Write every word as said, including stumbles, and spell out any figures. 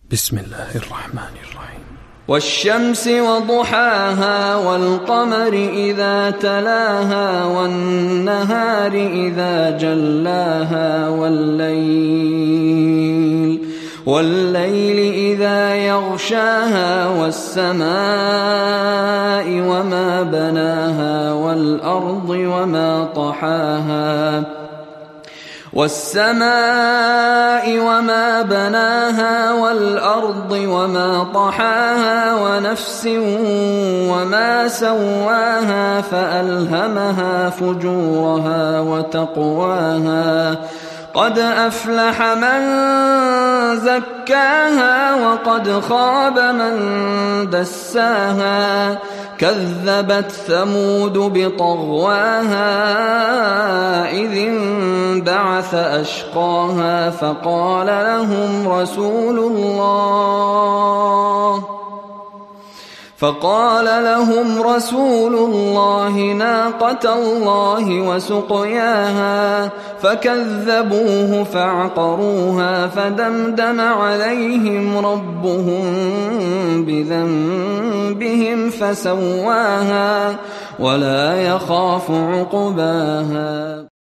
بسم الله الرحمن الرحيم. والشمس وضحاها والقمر إذا تلاها والنهار إذا جلاها والليل والليل إذا يغشاها والسماء وما بناها والأرض وما طحاها والسماء وما بناها والأرض وما طحاها ونفس وما سواها فألهمها فجورها وتقواها قد أفلح من زكاها وقد خاب من دساها كذبت ثمود بطغواها إذ انبعث أشقاها فقال لهم رسول الله فقال لهم رسول الله ناقة الله وسقياها فكذبوه فعقروها فدمدم عليهم ربهم بذنبهم فسواها ولا يخاف عقباها.